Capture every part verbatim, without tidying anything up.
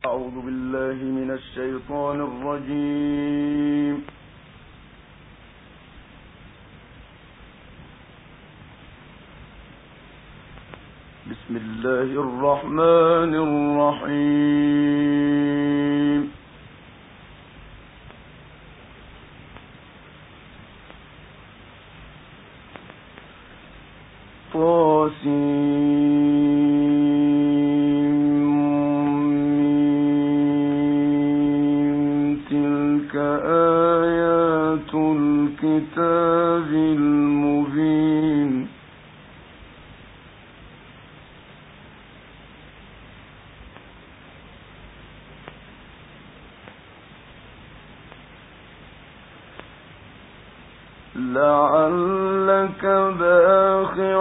أعوذ بالله من الشيطان الرجيم. بسم الله الرحمن الرحيم. طاسين تلك آيات الكتاب المبين. لعلك باخع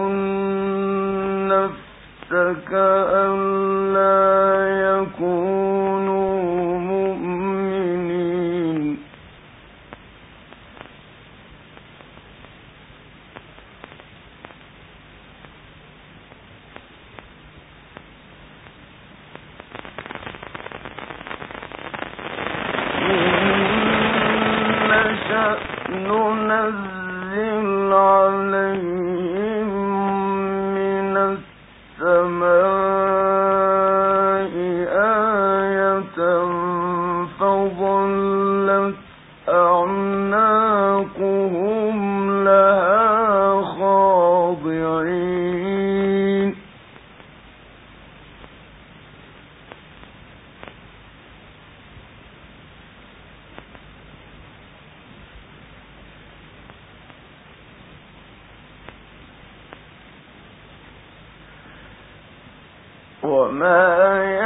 نفسك ألا يكونوا مؤمنين. إن نشأ ننزل عليهم من السماء آية فظلت أعناقهم لها خاضعين. وما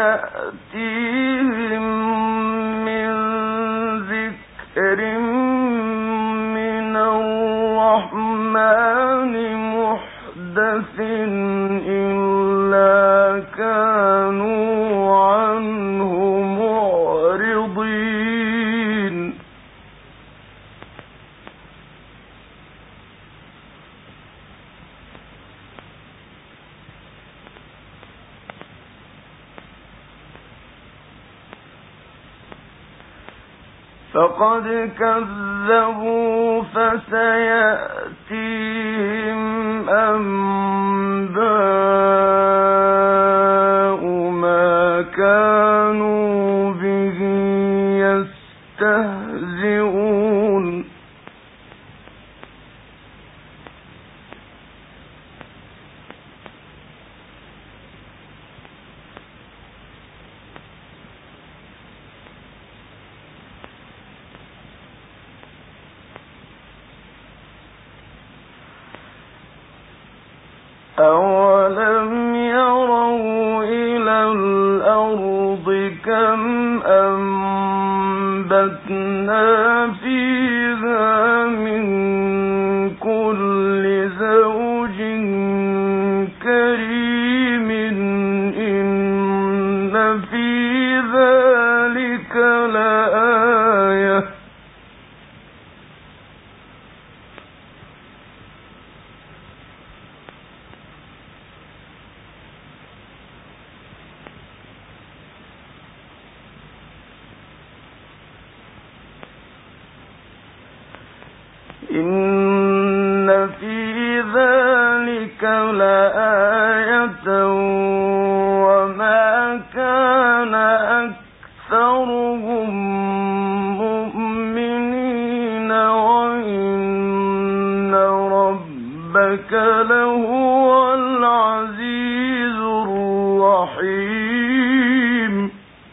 يأتيهم من ذكر من الرحمن محدث إلا كانوا عنه معرضين. فقد كذبوا فسيأتيهم أنباء ما كانوا به يستهزئون. أولم يروا إلى الأرض كم أنبتنا فيها من كل زوج كريم إن في ذلك لآية. إن في ذلك لآية وما كان أكثرهم مؤمنين وإن ربك لهو العزيز الرحيم.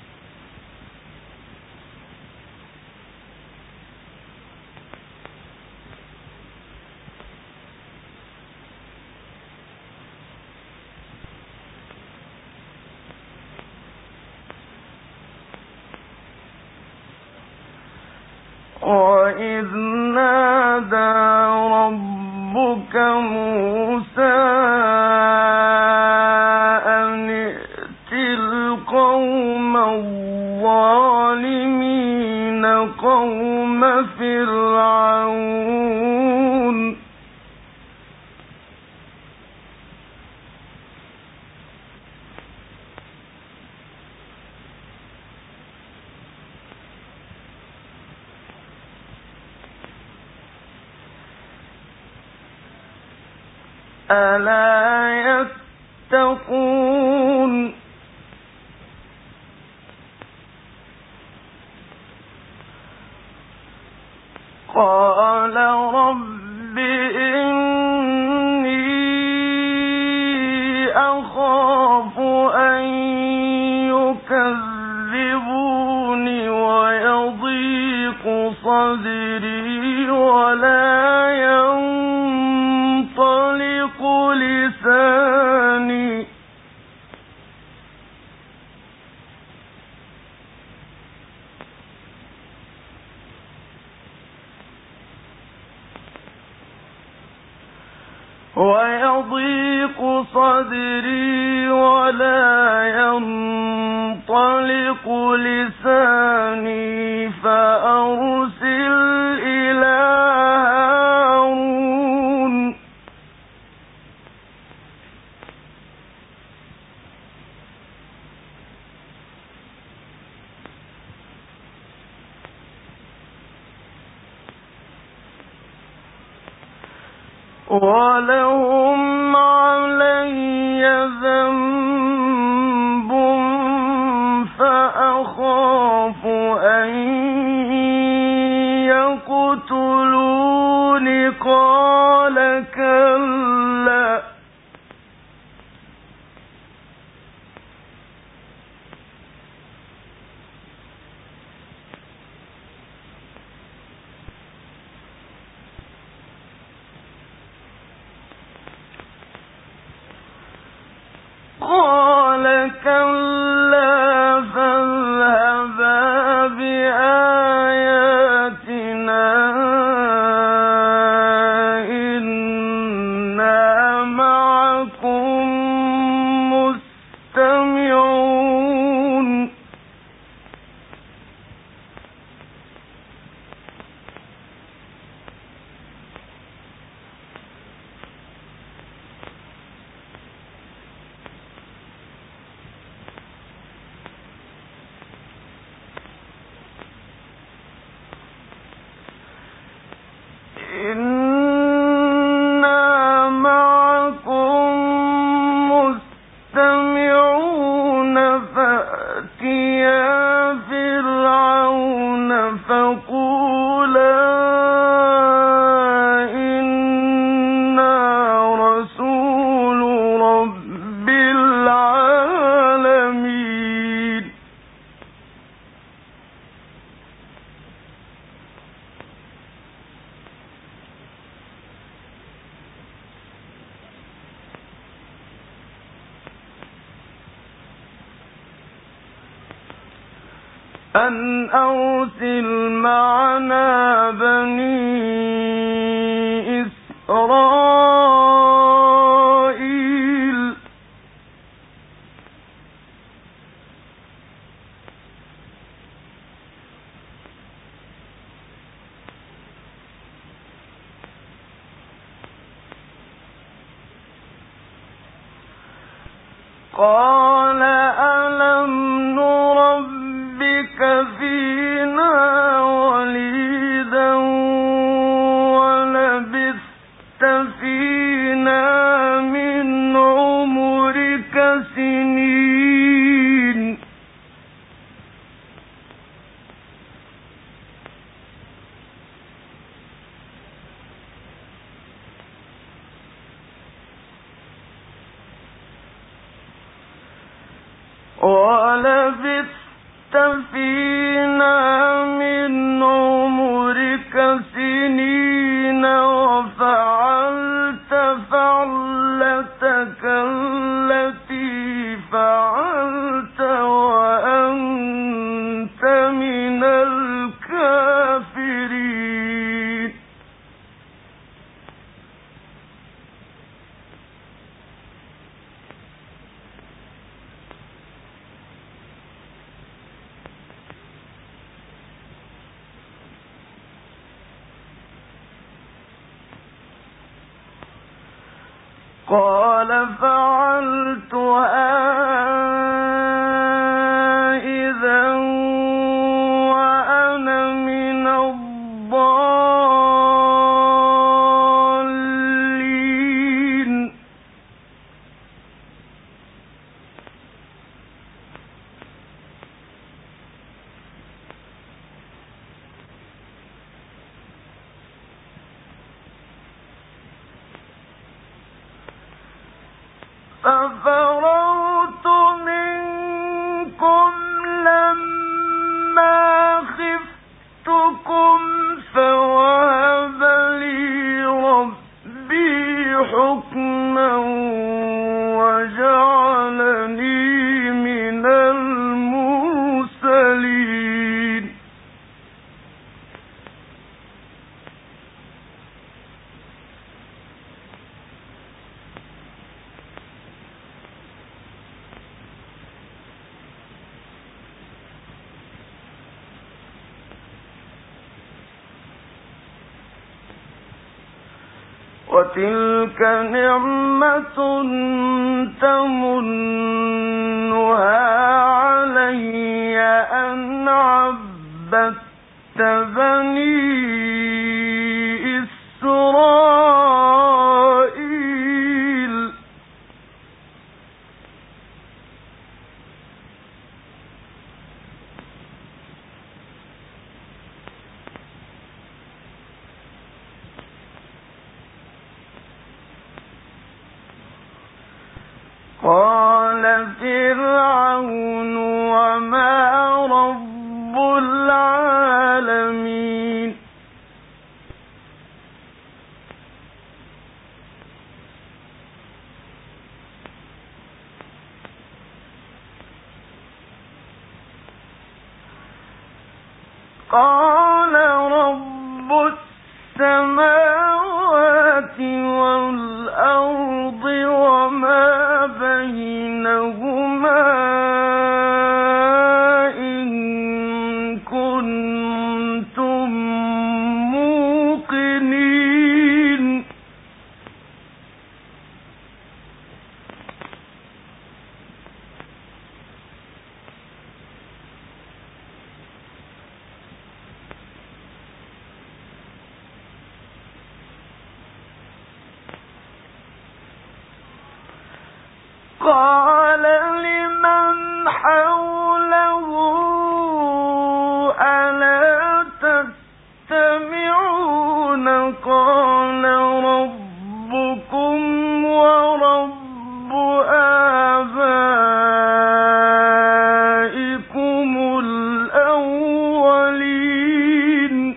وَإِذْ نَادَى رَبُّكَ مُوسَىٰ أَنِ ائْتِ الْقَوْمَ الظَّالِمِينَ قَوْمَ فِرْعَوْنَ. ألا يتقون قال رب إني أخاف أن يكذبون ويضيق صدري ولا ينطلق لساني ويضيق صدري ولا ينطلق لساني فأرسل إلى هارون ولهم علي ذنب فأخاف أن يقتلون قال كلا قال كلا فاذهبا بآياتنا إنا معكم مستمعون إنا معكم مستمعون فأتيا فرعون فقولا إنا رسول رب العالمين أن أرسل معنا بني إسرائيل قال ألم نربك فينا وليدا ولبثت فينا من عمرك سنين ولبثت فينا من عمرك سنين وفعلت فعلتك التي فعلت وأنت من الكافرين قال فعلتها إذا وأنا من الضالين ففررت منكم لما خفتكم فوهب لي ربي حكما وجعلني من المرسلين وتلك نعمة تمنها علي أن عبدت بني إسرائيل قال فرعون وما رب العالمين قال رب السماوات والأرض وما بينهما إن كنتم موقنين قال لمن حوله ألا تستمعون قال ربكم ورب آبائكم الأولين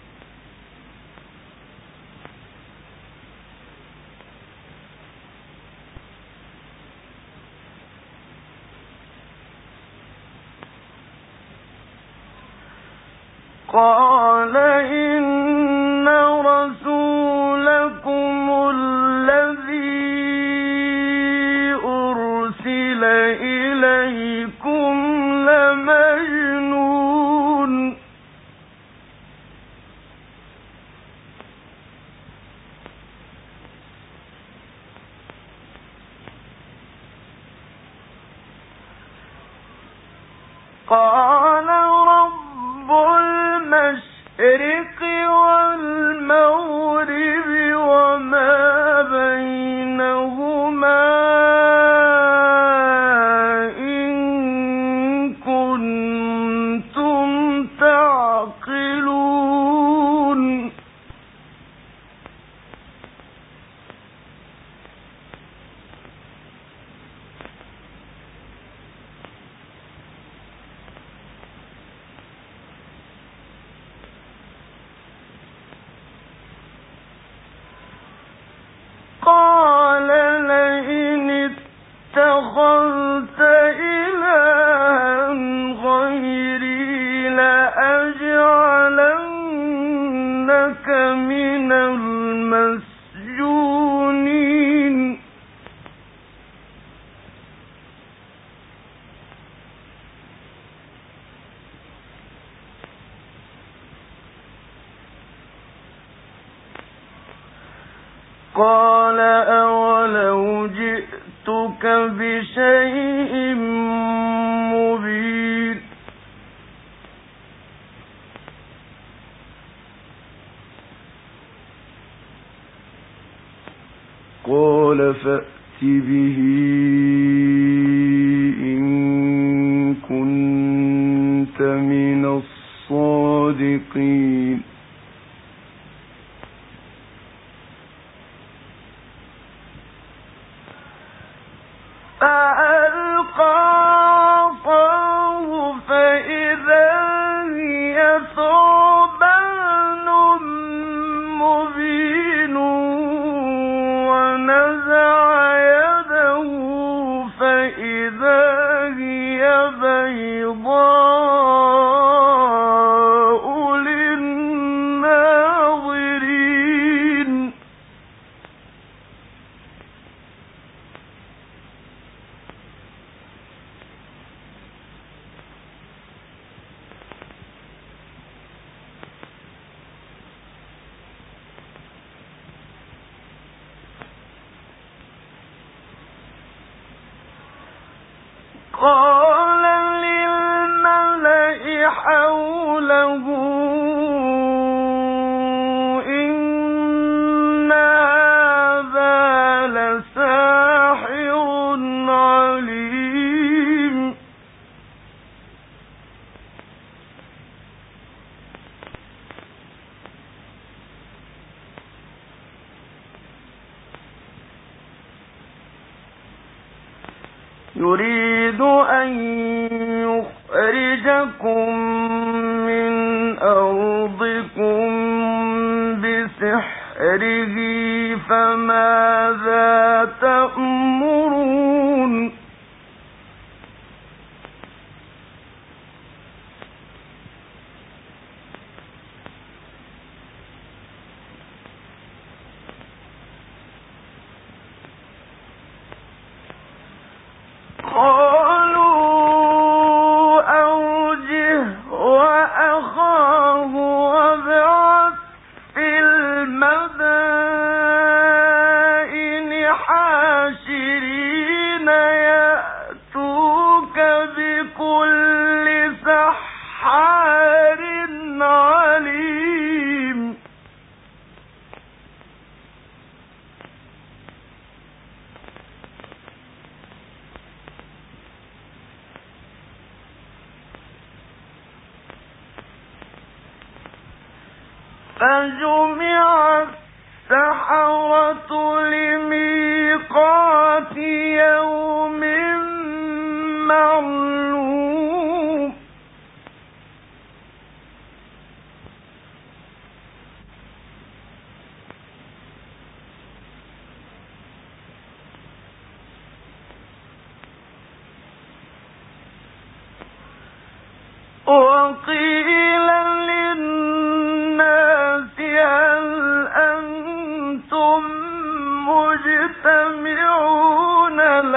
قال إن رسولكم الذي أرسل إليكم لمجنون قال رب المشرق والمغرب وما بينهما إن كنتم تعقلون قال لئن اتخذت إلها غيري لأجعلنك من المسجونين قال أولو جئتك بشيء مبين قال فأت به إن كنت من الصادقين بيضاء للناظرين قال للملأ حوله إن هذا لساحر عليم يريد أن يخرجكم من أرضكم بسحره فماذا تأمرون قالوا أوجه وأخاه وابعث في المدائن حاشرين يأتوك بكل سحار عليم فجمع السحرة لميقات يوم معلوم وقيل للناس هل أنتم مجتمعون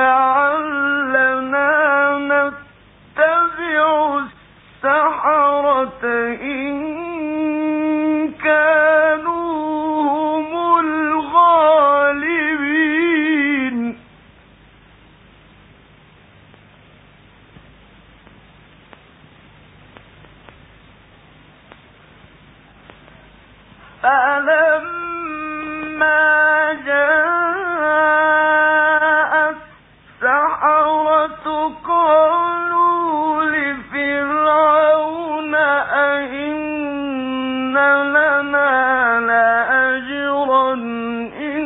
لعلنا نتبع السحرة إن كانوا هم الغالبين فلما جاء السحرة قالوا لفرعون أئن لنا لأجرا إن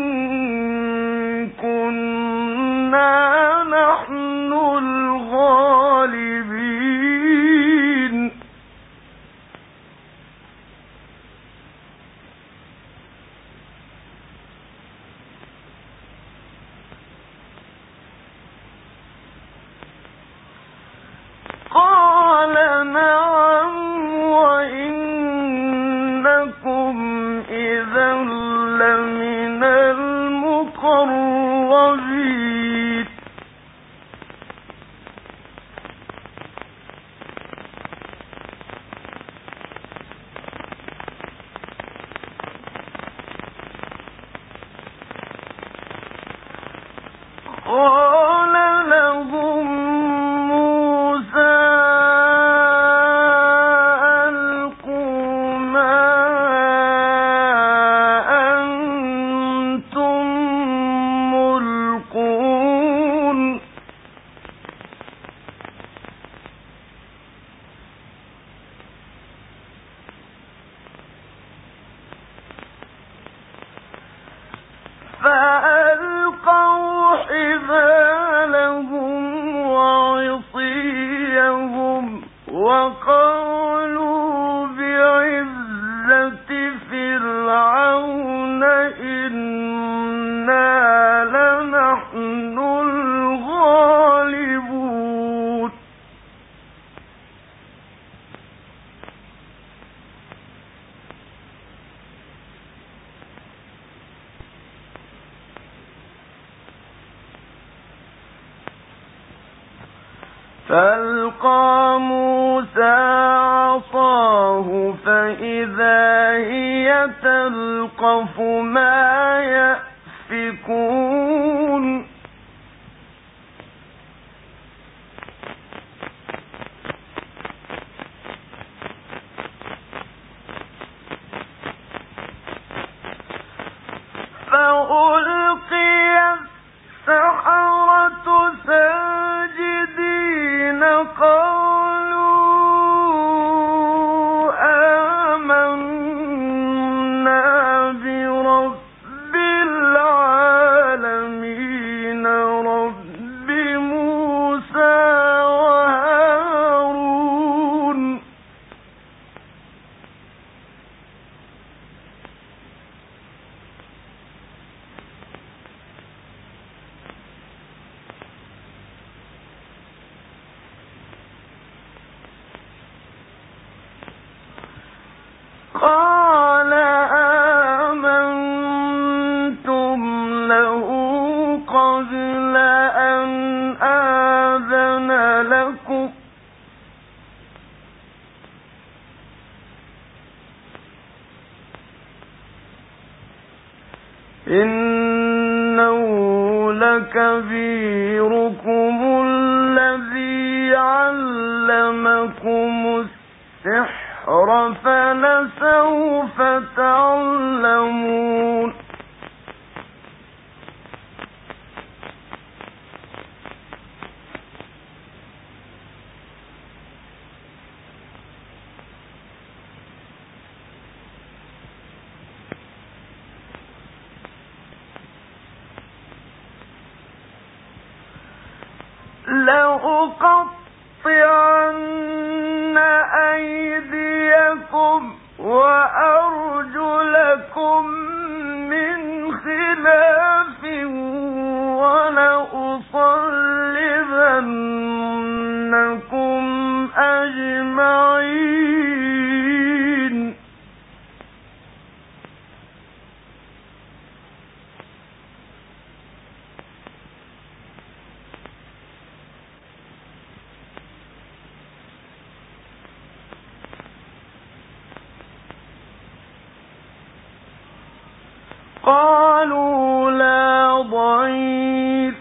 كنا نحن الغالبين قال نعم وإنكم إذا لمن المقربين قال لهم موسى ألقوا ما أنتم ملقون فألقوا حبالهم وعصيهم وقالوا بعزة فرعون إنا لنحن الغالبون فألقى موسى عصاه فإذا هي تلقف ما يأفكون فألقي السحرة ساجدين قالوا آمنا برب العالمين رب موسى وهارون قال آمنتم له قبل أن آذن لكم إنه لكبيركم الذي علمكم السحر فلسوف تعلمون لأقطعن أيديكم وأرجلكم من خلاف ولأصلبنكم أجمعين قالوا لا ضير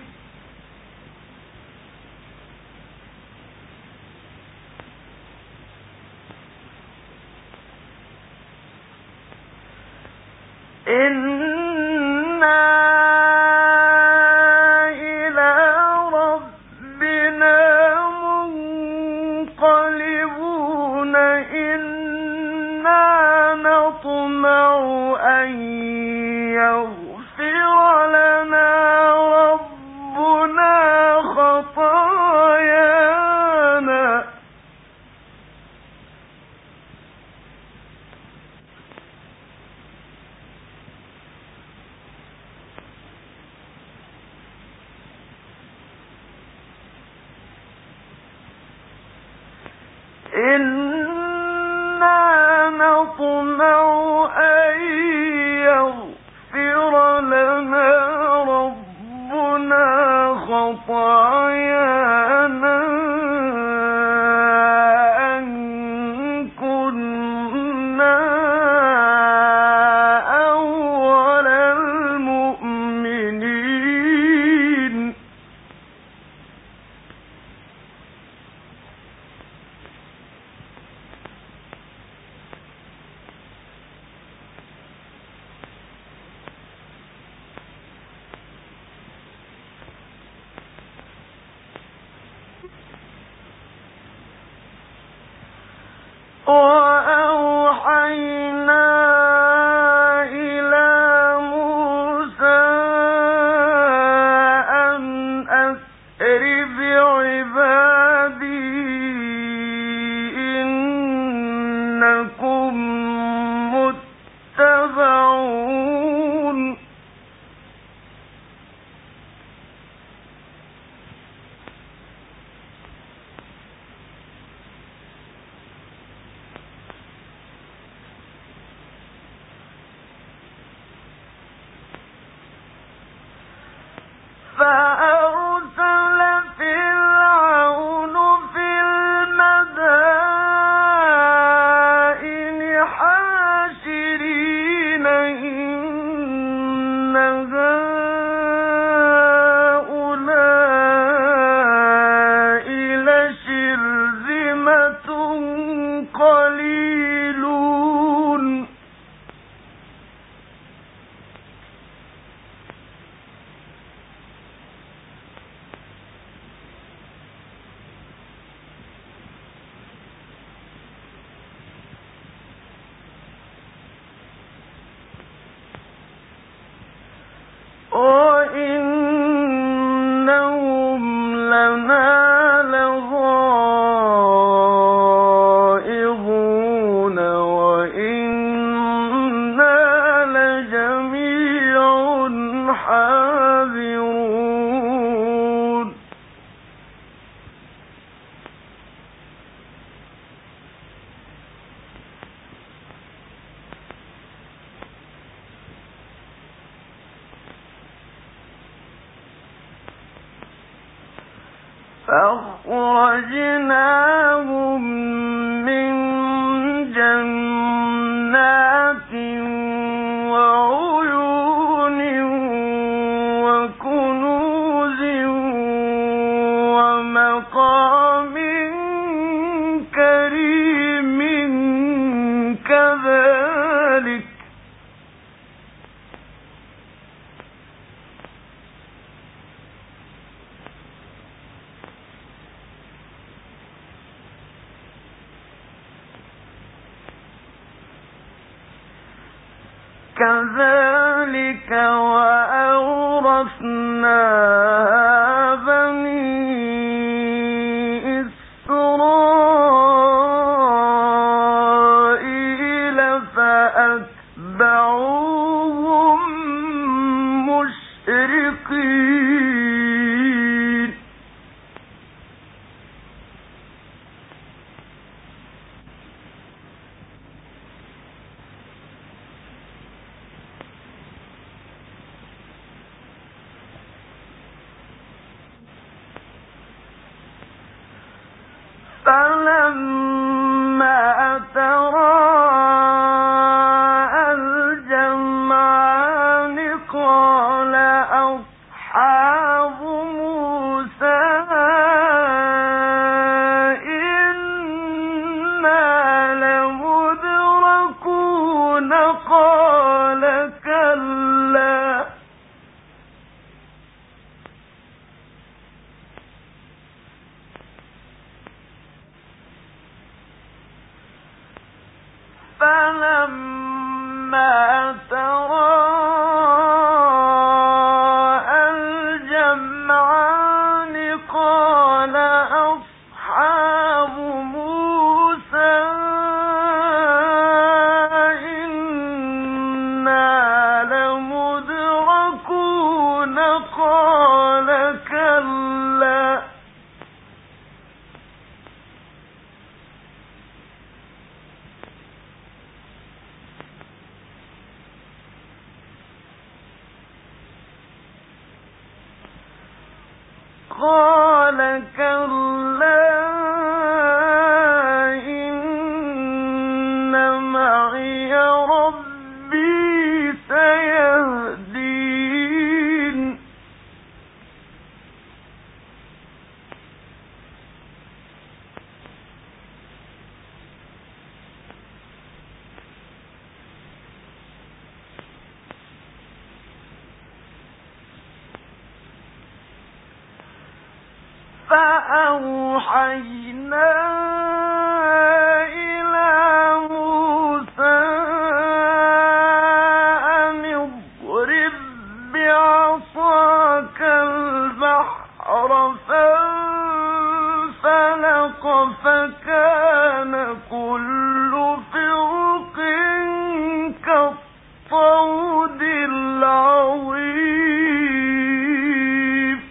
إنا إلى ربنا منقلبون إنا نطمع أن يغفر لنا ربنا خطايانا إنا نطمع أن يغفر لنا ربنا خطايانا أن كنا أول المؤمنين وأوحينا إلى موسى أن أسر بعبادي إنكم متبعون فأخرجناهم من جنات وعيون وكنوز ومقام كريم كذلك كذلك وأورثناها بني إسرائيل فأتبعوهم مشرقين فلما تراءى الجمعان قال أصحاب موسى إنا لمدركون قال كلا فلما تراءى الجمعان قال أصحاب موسى إنا لمدركون قال كلا قال كلا إن معي ربي سيهدين فأوحينا إلى موسى أن اضرب بعصاك البحر فانفلق فكان كل فرق كالطود العظيم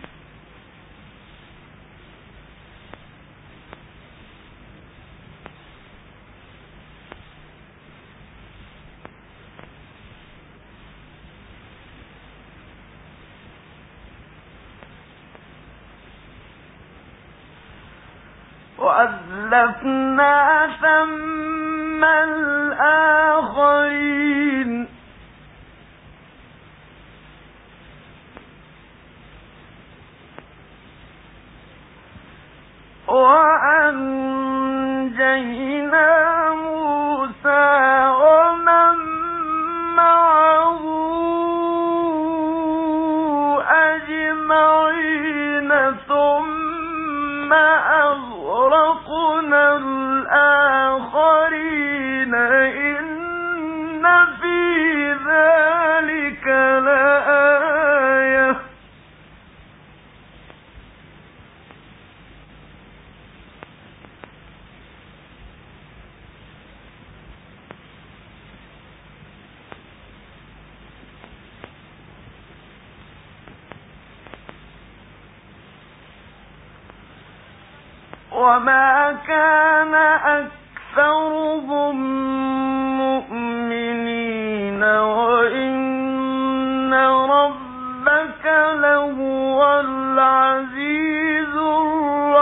وأزلفنا ثم الآخرين وأنجينا موسى ومن معه أجمعين ثم أغرقنا الآخرين إن في ذلك لآية وما كان أكثرهم مؤمنين وإن ربك لهو العزيز الرحيم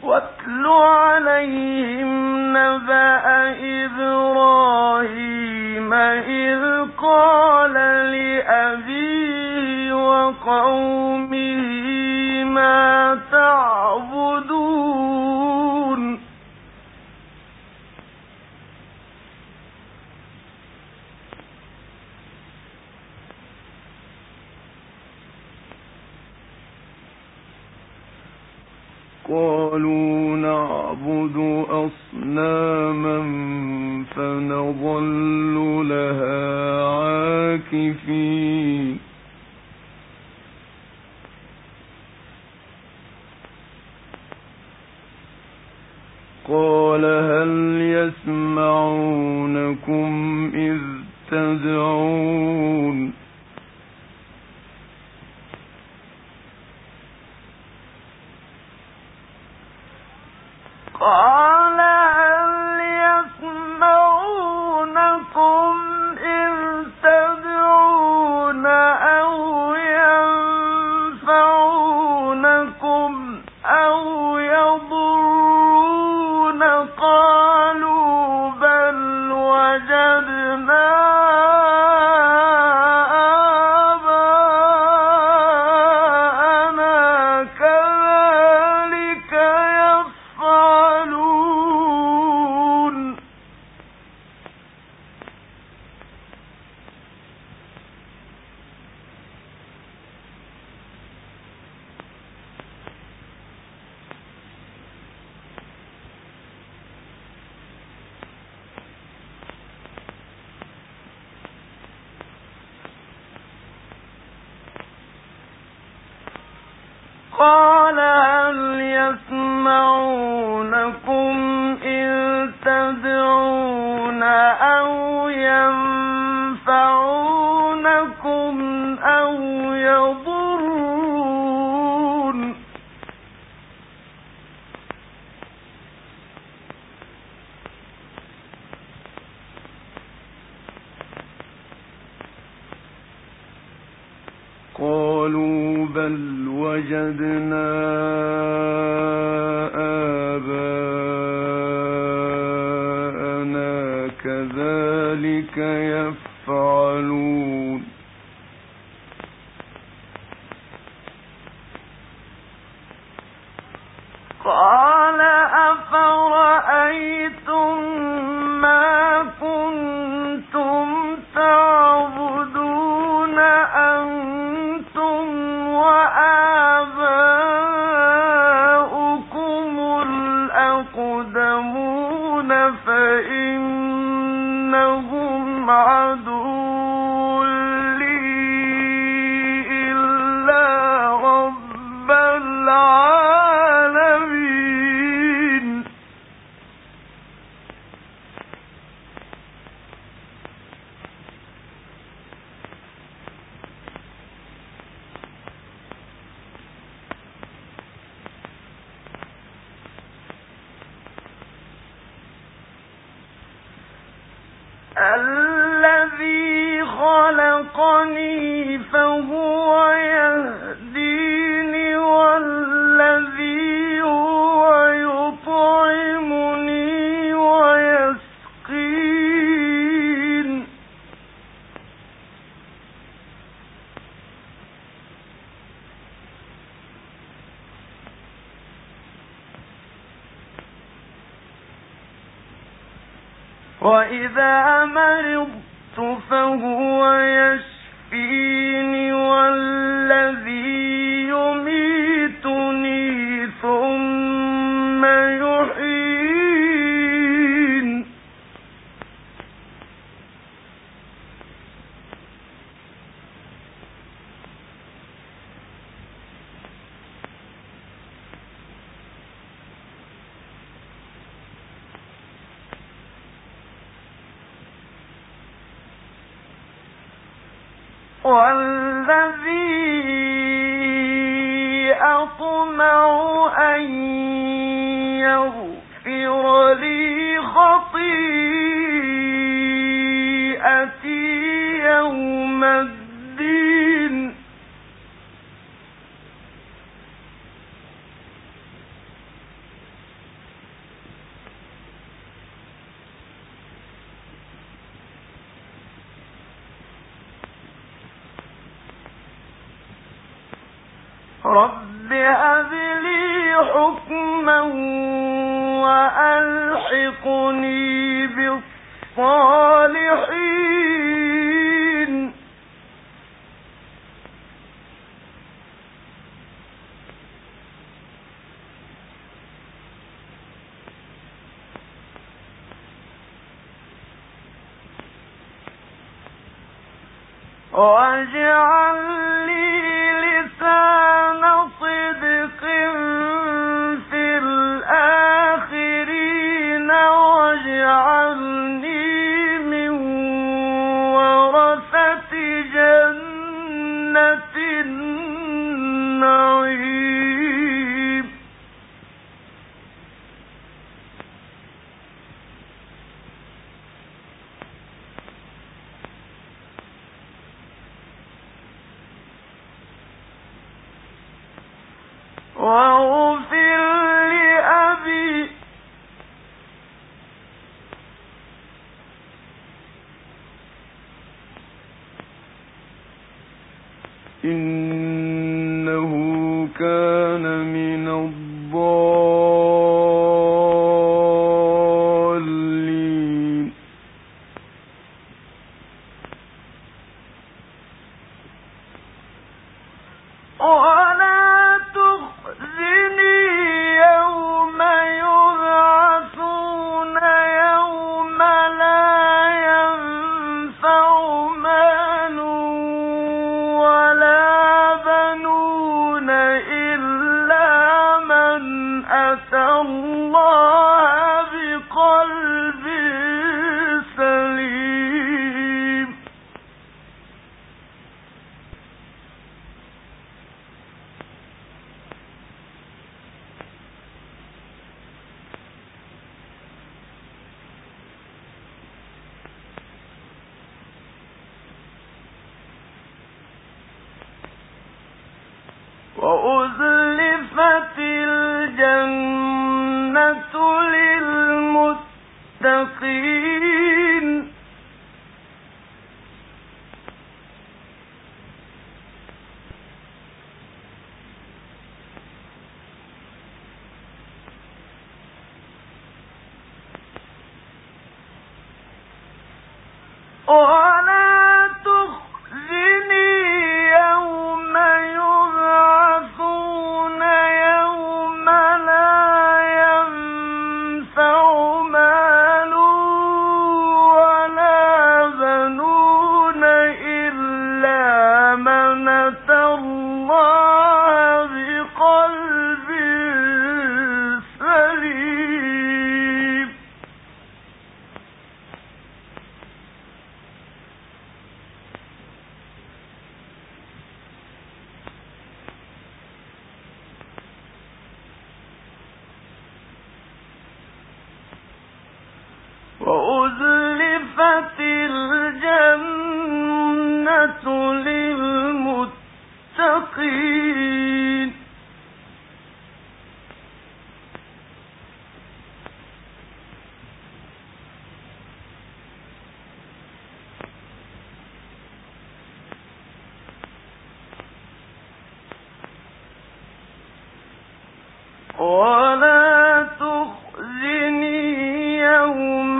واتل عليهم نبأ إبراهيم إذ قال لأبيه وقومه ما تعبدون قالوا نعبد أصناما فنظل لها عاكفين قال هل يسمعونكم إذ تدعون قال هل يسمعونكم إذ تدعون أو ينفعونكم أو يضرون قالوا بل وجدنا قال هل يسمعونكم إذ تدعون أو ينفعونكم أو يضرون قالوا بل وجدنا آباءنا كذلك يفعلون قال أفرأيتم ما كنتم تعبدون أنتم وآباؤكم الأقدمون فإنهم عدو لي إلا رب العالمين الذي خلقني فهو يهديني والذي هو يطعمني ويسقين وإذا مرضت فهو يشفيني والذي يميتني ثم يحيين والذي أطمع أن يغفر لي خطيئتي يوم الدين. رب هب لي حكما وألحقني بالصالحين واجعل لي لسان صدق في الآخرين واجعلني من ورثة جنة النعيم واغفر لأبي إنه كان من الضالين ولا تخزني يوم يبعثون يوم لا ينفع مال ولا بنون إلا من أتى الله بقلب سليم وأزلفت الجنة للمتقين ولا تخزني يوم يبعثون يوم لا ينفع مال ولا بنون إلا من أتى الله بقلب سليم وأزلفت الجنة للمتقين ولا تخزني يوم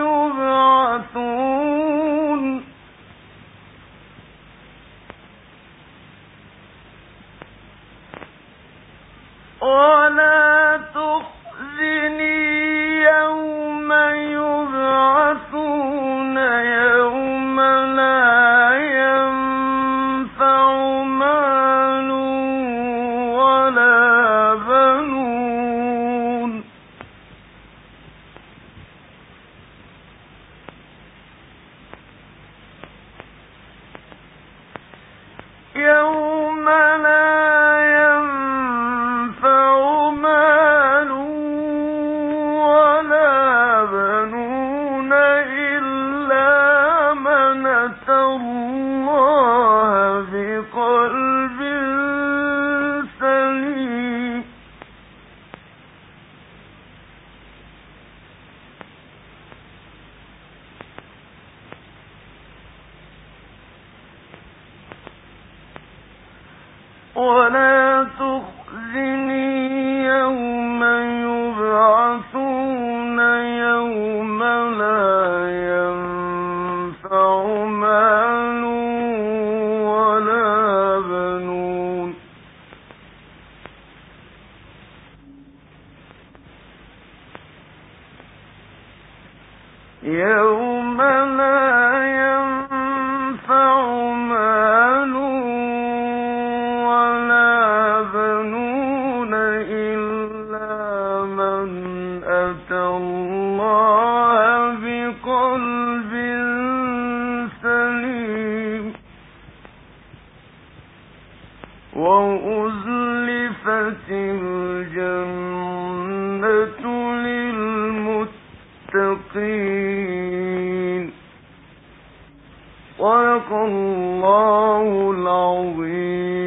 يبعثون ولا تخزني يوم يبعثون يوم لا ينفع مال ولا بنون يوم لا ينفع مال ولا بنون إلا من أتى الله بقلب سليم ولا يوم لا ينفع مال ولا بنون إلا من أتى الله بقلب سليم وأزلفت الجنة للمتقين صدق الله العظيم.